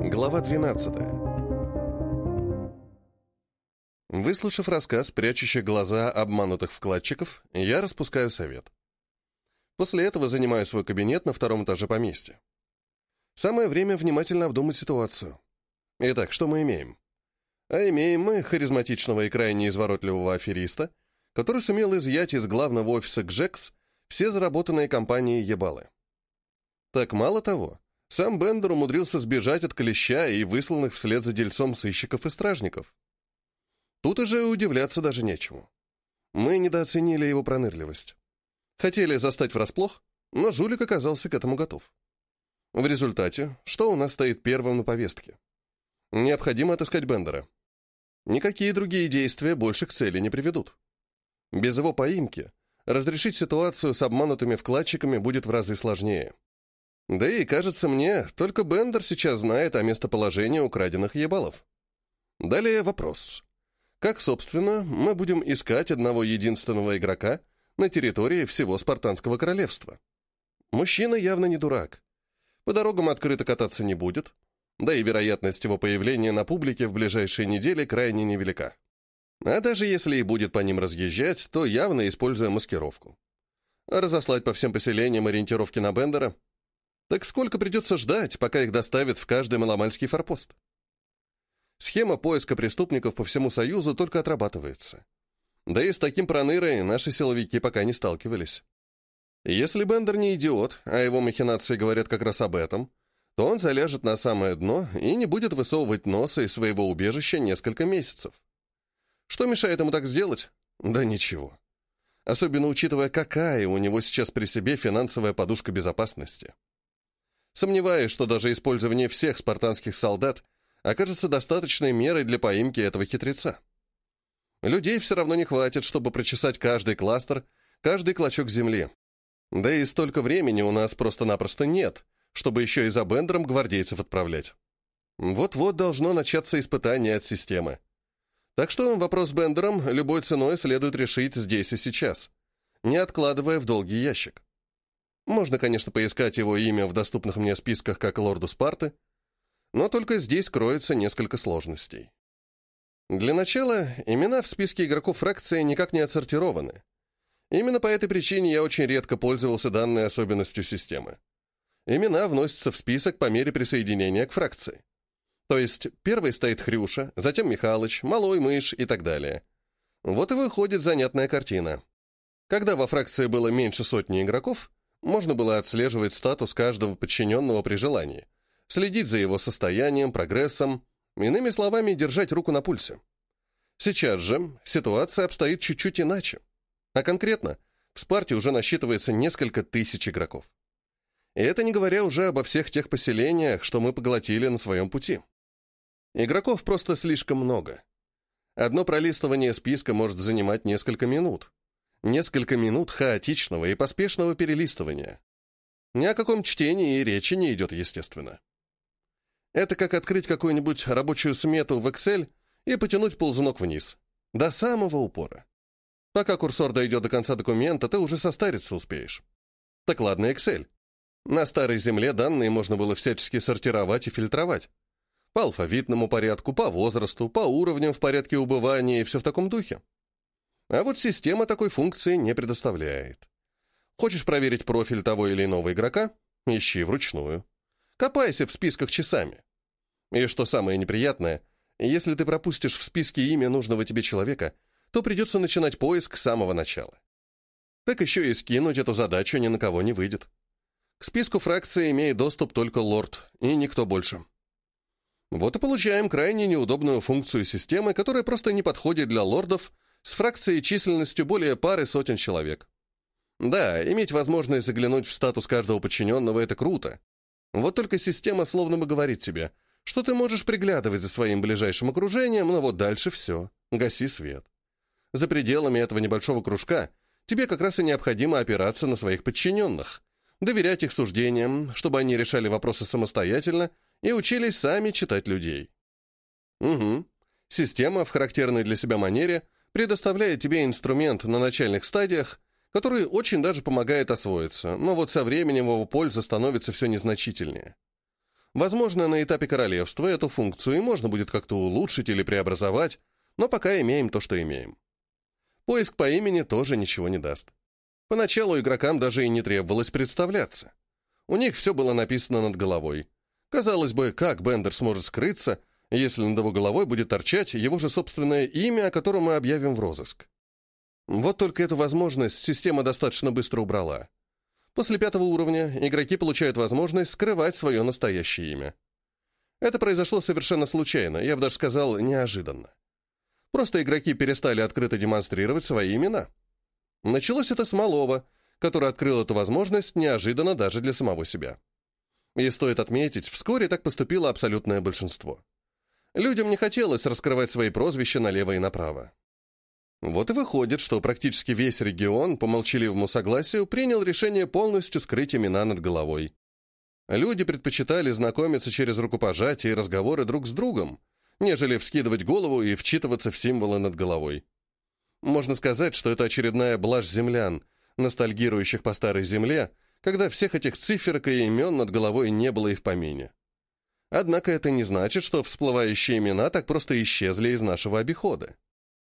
Глава 12. Выслушав рассказ прячущих глаза обманутых вкладчиков, я распускаю совет. После этого занимаю свой кабинет на втором этаже поместья. Самое время внимательно обдумать ситуацию. Итак, что мы имеем? А имеем мы харизматичного и крайне изворотливого афериста, который сумел изъять из главного офиса ГЖЭКС все заработанные компанией ебалы. Так мало того, сам Бендер умудрился сбежать от клеща и высланных вслед за дельцом сыщиков и стражников. Тут уже удивляться даже нечему. Мы недооценили его пронырливость. Хотели застать врасплох, но жулик оказался к этому готов. В результате, что у нас стоит первым на повестке? Необходимо отыскать Бендера. Никакие другие действия больше к цели не приведут. Без его поимки разрешить ситуацию с обманутыми вкладчиками будет в разы сложнее. Да и, кажется мне, только Бендер сейчас знает о местоположении украденных ебалов. Далее вопрос. Как, собственно, мы будем искать одного единственного игрока на территории всего Спартанского королевства? Мужчина явно не дурак. По дорогам открыто кататься не будет, да и вероятность его появления на публике в ближайшие недели крайне невелика. А даже если и будет по ним разъезжать, то явно используя маскировку. Разослать по всем поселениям ориентировки на Бендера? Так сколько придется ждать, пока их доставят в каждый маломальский форпост? Схема поиска преступников по всему Союзу только отрабатывается. Да и с таким пронырой наши силовики пока не сталкивались. Если Бендер не идиот, а его махинации говорят как раз об этом, то он заляжет на самое дно и не будет высовывать носа из своего убежища несколько месяцев. Что мешает ему так сделать? Да ничего. Особенно учитывая, какая у него сейчас при себе финансовая подушка безопасности. Сомневаюсь, что даже использование всех спартанских солдат окажется достаточной мерой для поимки этого хитреца. Людей все равно не хватит, чтобы прочесать каждый кластер, каждый клочок земли. Да и столько времени у нас просто-напросто нет, чтобы еще и за Бендером гвардейцев отправлять. Вот-вот должно начаться испытание от системы. Так что вопрос с Бендером любой ценой следует решить здесь и сейчас, не откладывая в долгий ящик. Можно, конечно, поискать его имя в доступных мне списках как лорду Спарты, но только здесь кроется несколько сложностей. Для начала, имена в списке игроков фракции никак не отсортированы. Именно по этой причине я очень редко пользовался данной особенностью системы. Имена вносятся в список по мере присоединения к фракции. То есть первой стоит Хрюша, затем Михалыч, Малой Мышь и так далее. Вот и выходит занятная картина. Когда во фракции было меньше сотни игроков, можно было отслеживать статус каждого подчиненного при желании, следить за его состоянием, прогрессом, иными словами, держать руку на пульсе. Сейчас же ситуация обстоит чуть-чуть иначе. А конкретно, в Спарте уже насчитывается несколько тысяч игроков. И это не говоря уже обо всех тех поселениях, что мы поглотили на своем пути. Игроков просто слишком много. Одно пролистывание списка может занимать несколько минут. Несколько минут хаотичного и поспешного перелистывания. Ни о каком чтении и речи не идет, естественно. Это как открыть какую-нибудь рабочую смету в Excel и потянуть ползунок вниз. До самого упора. Пока курсор дойдет до конца документа, ты уже состариться успеешь. Так ладно, Excel. На старой земле данные можно было всячески сортировать и фильтровать. По алфавитному порядку, по возрасту, по уровням в порядке убывания и все в таком духе. А вот система такой функции не предоставляет. Хочешь проверить профиль того или иного игрока? Ищи вручную. Копайся в списках часами. И что самое неприятное, если ты пропустишь в списке имя нужного тебе человека, то придется начинать поиск с самого начала. Так еще и скинуть эту задачу ни на кого не выйдет. К списку фракции имеет доступ только лорд, и никто больше. Вот и получаем крайне неудобную функцию системы, которая просто не подходит для лордов, с фракцией численностью более пары сотен человек. Да, иметь возможность заглянуть в статус каждого подчиненного – это круто. Вот только система словно бы говорит тебе, что ты можешь приглядывать за своим ближайшим окружением, но вот дальше все, гаси свет. За пределами этого небольшого кружка тебе как раз и необходимо опираться на своих подчиненных, доверять их суждениям, чтобы они решали вопросы самостоятельно и учились сами читать людей. Угу. Система в характерной для себя манере предоставляет тебе инструмент на начальных стадиях, который очень даже помогает освоиться, но вот со временем его польза становится все незначительнее. Возможно, на этапе королевства эту функцию и можно будет как-то улучшить или преобразовать, но пока имеем то, что имеем. Поиск по имени тоже ничего не даст. Поначалу игрокам даже и не требовалось представляться. У них все было написано над головой. Казалось бы, как Бендер сможет скрыться, если над его головой будет торчать его же собственное имя, о котором мы объявим в розыск? Вот только эту возможность система достаточно быстро убрала. После 5-го уровня игроки получают возможность скрывать свое настоящее имя. Это произошло совершенно случайно, я бы даже сказал, неожиданно. Просто игроки перестали открыто демонстрировать свои имена. Началось это с малого, который открыл эту возможность неожиданно даже для самого себя. И стоит отметить, вскоре так поступило абсолютное большинство. Людям не хотелось раскрывать свои прозвища налево и направо. Вот и выходит, что практически весь регион по молчаливому согласию принял решение полностью скрыть имена над головой. Люди предпочитали знакомиться через рукопожатие и разговоры друг с другом, нежели вскидывать голову и вчитываться в символы над головой. Можно сказать, что это очередная блажь землян, ностальгирующих по старой земле, когда всех этих циферок и имен над головой не было и в помине. Однако это не значит, что всплывающие имена так просто исчезли из нашего обихода.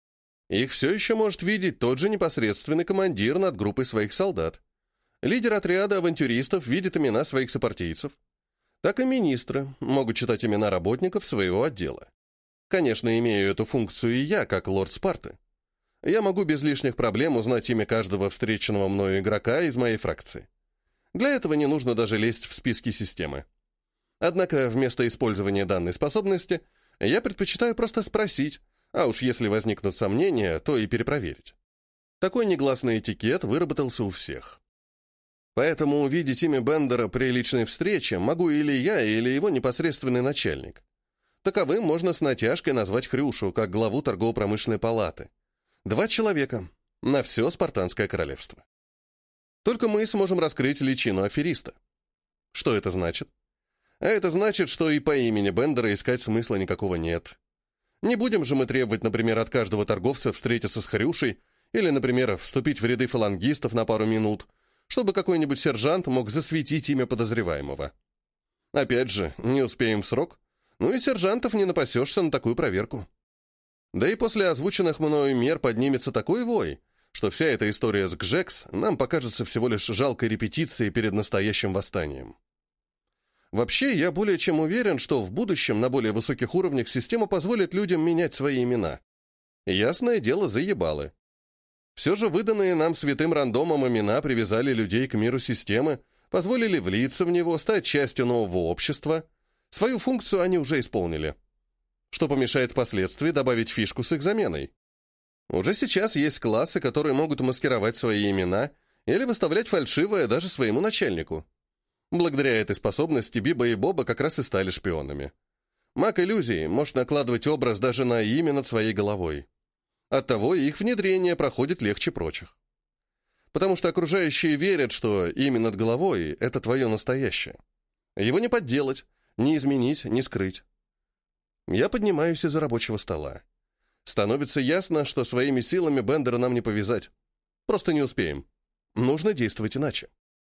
Их все еще может видеть тот же непосредственный командир над группой своих солдат. Лидер отряда авантюристов видит имена своих сопартийцев. Так и министры могут читать имена работников своего отдела. Конечно, имею эту функцию и я, как лорд Спарты. Я могу без лишних проблем узнать имя каждого встреченного мною игрока из моей фракции. Для этого не нужно даже лезть в списки системы. Однако вместо использования данной способности я предпочитаю просто спросить, а уж если возникнут сомнения, то и перепроверить. Такой негласный этикет выработался у всех. Поэтому увидеть имя Бендера при личной встрече могу или я, или его непосредственный начальник. Таковым можно с натяжкой назвать Хрюшу, как главу торгово-промышленной палаты. 2 человека на все спартанское королевство. Только мы сможем раскрыть личину афериста. Что это значит? А это значит, что и по имени Бендера искать смысла никакого нет. Не будем же мы требовать, например, от каждого торговца встретиться с Хрюшей или, например, вступить в ряды фалангистов на пару минут, чтобы какой-нибудь сержант мог засветить имя подозреваемого. Опять же, не успеем в срок, ну и сержантов не напасешься на такую проверку. Да и после озвученных мною мер поднимется такой вой, что вся эта история с Гжекс нам покажется всего лишь жалкой репетицией перед настоящим восстанием. Вообще, я более чем уверен, что в будущем на более высоких уровнях система позволит людям менять свои имена. Ясное дело, заебалы. Все же выданные нам святым рандомом имена привязали людей к миру системы, позволили влиться в него, стать частью нового общества. Свою функцию они уже исполнили. Что помешает впоследствии добавить фишку с их заменой? Уже сейчас есть классы, которые могут маскировать свои имена или выставлять фальшивое даже своему начальнику. Благодаря этой способности Биба и Боба как раз и стали шпионами. Маг иллюзии может накладывать образ даже на имя над своей головой. Оттого их внедрение проходит легче прочих. Потому что окружающие верят, что имя над головой — это твое настоящее. Его не подделать, не изменить, не скрыть. Я поднимаюсь из-за рабочего стола. Становится ясно, что своими силами Бендера нам не повязать. Просто не успеем. Нужно действовать иначе.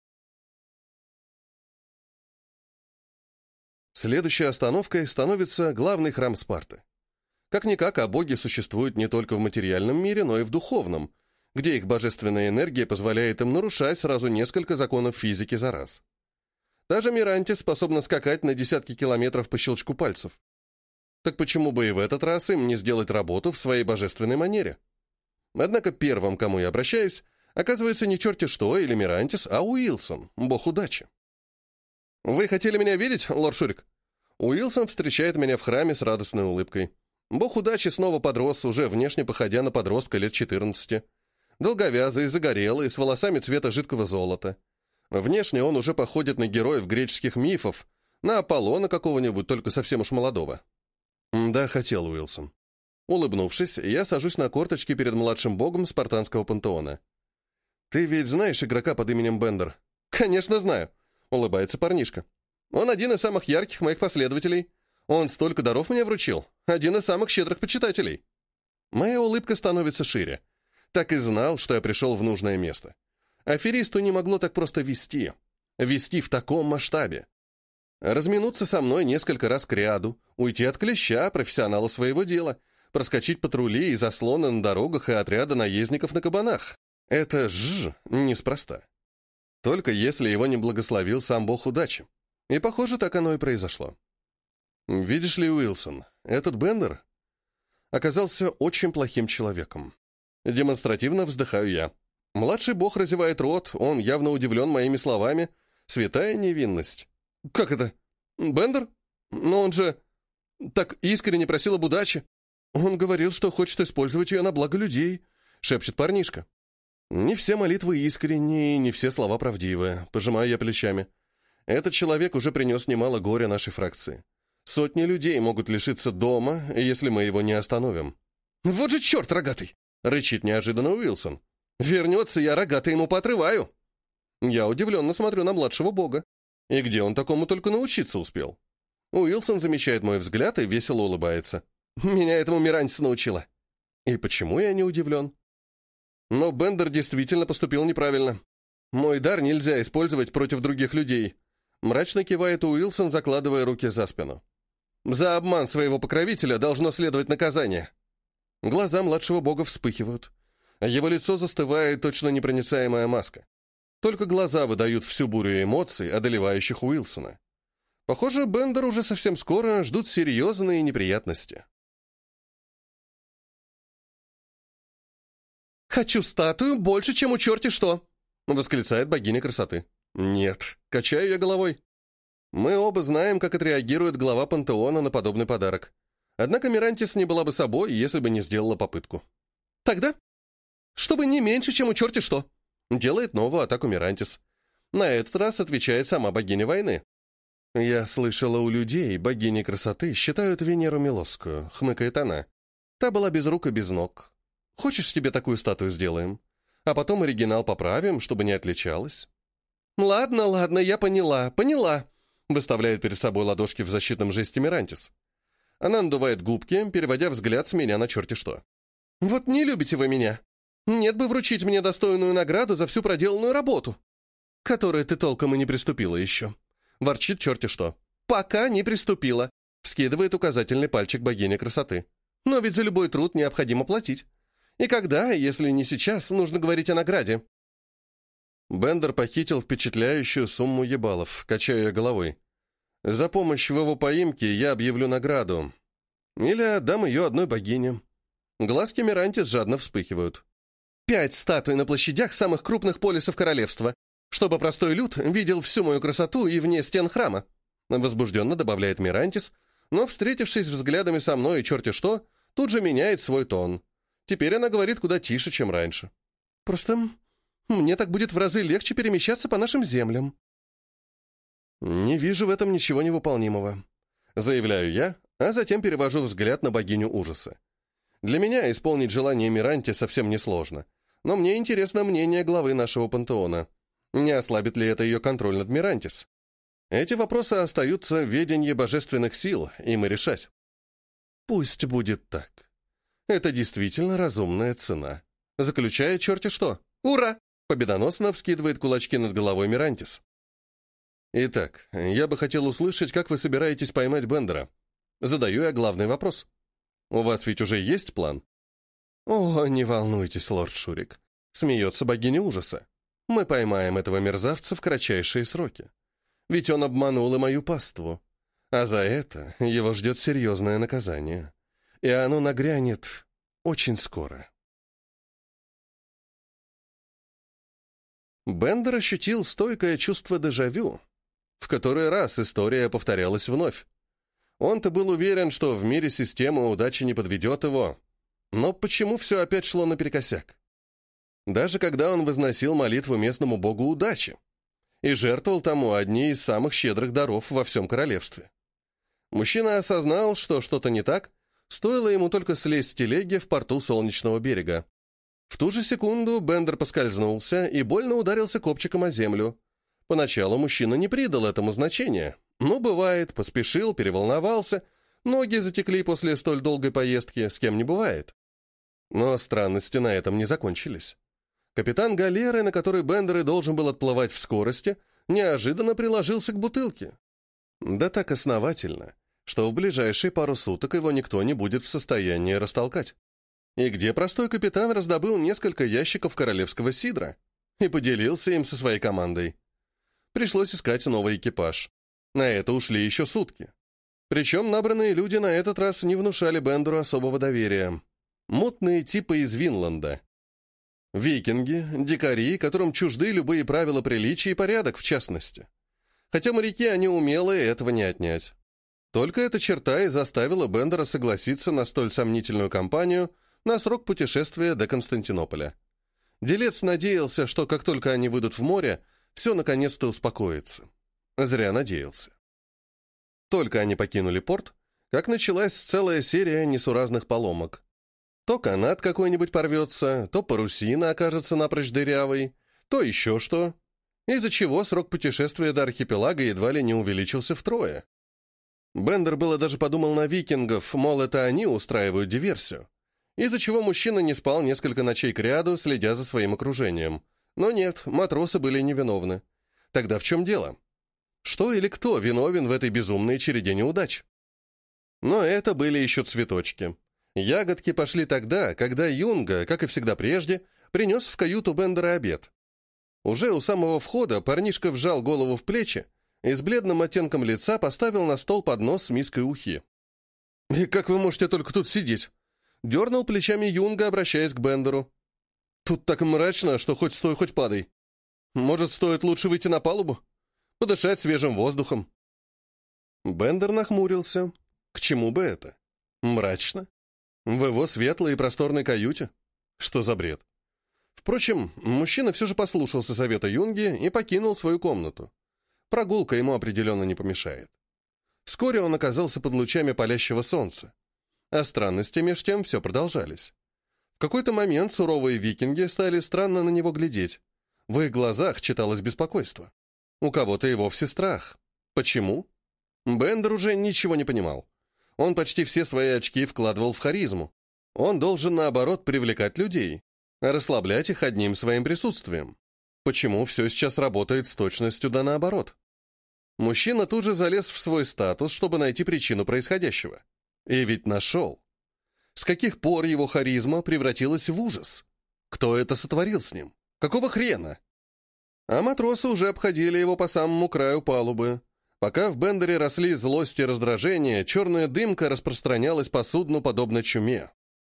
Следующей остановкой становится главный храм Спарты. Как-никак, а боги существуют не только в материальном мире, но и в духовном, где их божественная энергия позволяет им нарушать сразу несколько законов физики за раз. Даже Мирантис способна скакать на десятки километров по щелчку пальцев. Так почему бы и в этот раз им не сделать работу в своей божественной манере? Однако первым, к кому я обращаюсь, оказывается не черти что или Мирантис, а Уилсон, бог удачи. «Вы хотели меня видеть, лорд Шурик?» Уилсон встречает меня в храме с радостной улыбкой. Бог удачи снова подрос, уже внешне походя на подростка лет 14. Долговязый, загорелый, с волосами цвета жидкого золота. Внешне он уже походит на героев греческих мифов, на Аполлона какого-нибудь, только совсем уж молодого. «Да, хотел, Уилсон». Улыбнувшись, я сажусь на корточки перед младшим богом спартанского пантеона. «Ты ведь знаешь игрока под именем Бендер?» «Конечно знаю», — улыбается парнишка. «Он один из самых ярких моих последователей. Он столько даров мне вручил. Один из самых щедрых почитателей». Моя улыбка становится шире. Так и знал, что я пришел в нужное место. Аферисту не могло так просто вести. Вести в таком масштабе. Разминуться со мной несколько раз кряду, уйти от клеща, профессионала своего дела, проскочить патрули и заслоны на дорогах и отряда наездников на кабанах. Это неспроста. Только если его не благословил сам бог удачи. И, похоже, так оно и произошло. Видишь ли, Уилсон, этот Бендер оказался очень плохим человеком. Демонстративно вздыхаю я. Младший бог разевает рот, он явно удивлен моими словами. Святая невинность. Как это? Бендер? Но он же так искренне просил об удаче. Он говорил, что хочет использовать ее на благо людей, шепчет парнишка. Не все молитвы искренние, не все слова правдивые, пожимаю я плечами. Этот человек уже принес немало горя нашей фракции. Сотни людей могут лишиться дома, если мы его не остановим. Вот же черт рогатый! Рычит неожиданно Уилсон. Вернется, я рогатый ему поотрываю. Я удивленно смотрю на младшего бога. И где он такому только научиться успел? Уилсон замечает мой взгляд и весело улыбается. Меня этому Мирантис научила. И почему я не удивлен? Но Бендер действительно поступил неправильно. Мой дар нельзя использовать против других людей. Мрачно кивает Уилсон, закладывая руки за спину. За обман своего покровителя должно следовать наказание. Глаза младшего бога вспыхивают. Его лицо застывает точно непроницаемая маска. Только глаза выдают всю бурю эмоций, одолевающих Уилсона. Похоже, Бендер уже совсем скоро ждут серьезные неприятности. «Хочу статую больше, чем у черти что!» — восклицает богиня красоты. «Нет», — качаю я головой. Мы оба знаем, как отреагирует глава пантеона на подобный подарок. Однако Мирантис не была бы собой, если бы не сделала попытку. «Тогда, чтобы не меньше, чем у черти что!» — делает новую атаку Мирантис. На этот раз отвечает сама богиня войны. «Я слышала, у людей богини красоты считают Венеру Милосскую», — хмыкает она. «Та была без рук и без ног. Хочешь, тебе такую статую сделаем? А потом оригинал поправим, чтобы не отличалась». «Ладно, я поняла», — выставляет перед собой ладошки в защитном жесте Мирантис. Она надувает губки, переводя взгляд с меня на черти что. «Вот не любите вы меня. Нет бы вручить мне достойную награду за всю проделанную работу, которой ты толком и не приступила еще», — ворчит черти что. «Пока не приступила», — вскидывает указательный пальчик богини красоты. «Но ведь за любой труд необходимо платить. И когда, если не сейчас, нужно говорить о награде?» Бендер похитил впечатляющую сумму ебалов, качая головой. «За помощь в его поимке я объявлю награду. Или отдам ее одной богине». Глазки Мирантис жадно вспыхивают. 5 статуй на площадях самых крупных полисов королевства, чтобы простой люд видел всю мою красоту и вне стен храма», возбужденно добавляет Мирантис, но, встретившись взглядами со мной и черти что, тут же меняет свой тон. Теперь она говорит куда тише, чем раньше. «Просто мне так будет в разы легче перемещаться по нашим землям». «Не вижу в этом ничего невыполнимого», — заявляю я, а затем перевожу взгляд на богиню ужаса. Для меня исполнить желание Миранти совсем несложно, но мне интересно мнение главы нашего пантеона. Не ослабит ли это ее контроль над Мирантис? Эти вопросы остаются в ведении божественных сил, им и решать. Пусть будет так. Это действительно разумная цена. Заключает черти что. Ура! Победоносно вскидывает кулачки над головой Мирантис. Итак, я бы хотел услышать, как вы собираетесь поймать Бендера. Задаю я главный вопрос. У вас ведь уже есть план? О, не волнуйтесь, лорд Шурик. Смеется богиня ужаса. Мы поймаем этого мерзавца в кратчайшие сроки. Ведь он обманул и мою паству. А за это его ждет серьезное наказание. И оно нагрянет очень скоро. Бендер ощутил стойкое чувство дежавю. В который раз история повторялась вновь. Он-то был уверен, что в мире система удачи не подведет его. Но почему все опять шло наперекосяк? Даже когда он возносил молитву местному богу удачи и жертвовал тому одни из самых щедрых даров во всем королевстве. Мужчина осознал, что что-то не так, стоило ему только слезть с телеги в порту Солнечного берега. В ту же секунду Бендер поскользнулся и больно ударился копчиком о землю. Поначалу мужчина не придал этому значения. Ну, бывает, поспешил, переволновался, ноги затекли после столь долгой поездки, с кем не бывает. Но странности на этом не закончились. Капитан галеры, на которой Бендер и должен был отплывать в скорости, неожиданно приложился к бутылке. Да так основательно, что в ближайшие пару суток его никто не будет в состоянии растолкать. И где простой капитан раздобыл несколько ящиков королевского сидра и поделился им со своей командой. Пришлось искать новый экипаж. На это ушли еще сутки. Причем набранные люди на этот раз не внушали Бендеру особого доверия. Мутные типы из Винланда. Викинги, дикари, которым чужды любые правила приличия и порядок, в частности. Хотя моряки они умелые, этого не отнять. Только эта черта и заставила Бендера согласиться на столь сомнительную кампанию на срок путешествия до Константинополя. Делец надеялся, что как только они выйдут в море, все наконец-то успокоится. Зря надеялся. Только они покинули порт, как началась целая серия несуразных поломок. То канат какой-нибудь порвется, то парусина окажется напрочь дырявой, то еще что, из-за чего срок путешествия до архипелага едва ли не увеличился втрое. Бендер было даже подумал на викингов, мол, это они устраивают диверсию, из-за чего мужчина не спал несколько ночей кряду, следя за своим окружением. Но нет, матросы были невиновны. Тогда в чем дело? Что или кто виновен в этой безумной череде неудач? Но это были еще цветочки. Ягодки пошли тогда, когда Юнга, как и всегда прежде, принес в каюту Бендера обед. Уже у самого входа парнишка вжал голову в плечи и с бледным оттенком лица поставил на стол поднос с миской ухи. «И как вы можете только тут сидеть?» Дернул плечами Юнга, обращаясь к Бендеру. «Тут так мрачно, что хоть стой, хоть падай. Может, стоит лучше выйти на палубу? Подышать свежим воздухом?» Бендер нахмурился. К чему бы это? Мрачно? В его светлой и просторной каюте? Что за бред? Впрочем, мужчина все же послушался совета Юнги и покинул свою комнату. Прогулка ему определенно не помешает. Вскоре он оказался под лучами палящего солнца. А странности меж тем все продолжались. В какой-то момент суровые викинги стали странно на него глядеть. В их глазах читалось беспокойство. У кого-то и вовсе страх. Почему? Бендер уже ничего не понимал. Он почти все свои очки вкладывал в харизму. Он должен, наоборот, привлекать людей, а расслаблять их одним своим присутствием. Почему все сейчас работает с точностью да наоборот? Мужчина тут же залез в свой статус, чтобы найти причину происходящего. И ведь нашел. С каких пор его харизма превратилась в ужас? Кто это сотворил с ним? Какого хрена? А матросы уже обходили его по самому краю палубы. Пока в Бендере росли злость и раздражение, черная дымка распространялась по судну подобно чуме.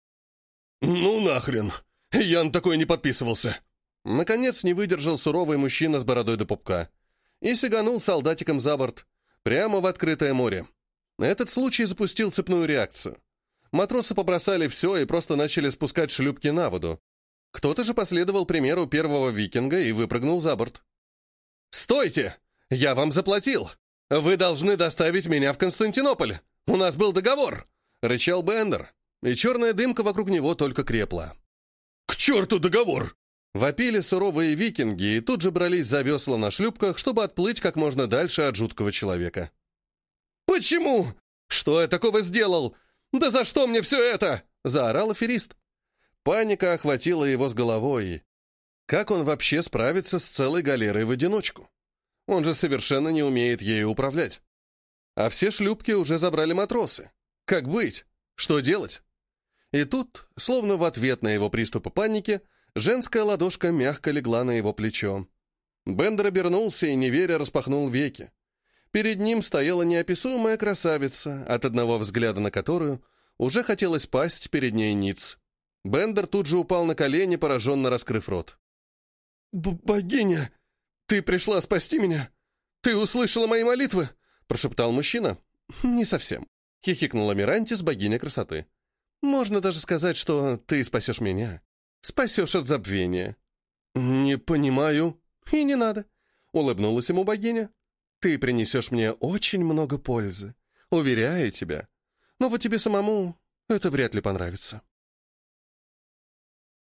«Ну нахрен! Я на такое не подписывался!» Наконец не выдержал суровый мужчина с бородой до пупка и сиганул солдатиком за борт, прямо в открытое море. Этот случай запустил цепную реакцию. Матросы побросали все и просто начали спускать шлюпки на воду. Кто-то же последовал примеру первого викинга и выпрыгнул за борт. «Стойте! Я вам заплатил! Вы должны доставить меня в Константинополь! У нас был договор!» — рычал Бендер, и черная дымка вокруг него только крепла. «К черту договор!» Вопили суровые викинги и тут же брались за весла на шлюпках, чтобы отплыть как можно дальше от жуткого человека. «Почему? Что я такого сделал? Да за что мне все это?» — заорал аферист. Паника охватила его с головой. Как он вообще справится с целой галерой в одиночку? Он же совершенно не умеет ею управлять. А все шлюпки уже забрали матросы. Как быть? Что делать? И тут, словно в ответ на его приступы паники, женская ладошка мягко легла на его плечо. Бендер обернулся и, не веря, распахнул веки. Перед ним стояла неописуемая красавица, от одного взгляда на которую уже хотелось пасть перед ней ниц. Бендер тут же упал на колени, пораженно раскрыв рот. «Богиня, ты пришла спасти меня? Ты услышала мои молитвы?» — прошептал мужчина. «Не совсем», — хихикнула Мирантис, богиня красоты. «Можно даже сказать, что ты спасешь меня. Спасешь от забвения». «Не понимаю». «И не надо», — улыбнулась ему богиня. «Ты принесешь мне очень много пользы, уверяю тебя. Но вот тебе самому это вряд ли понравится».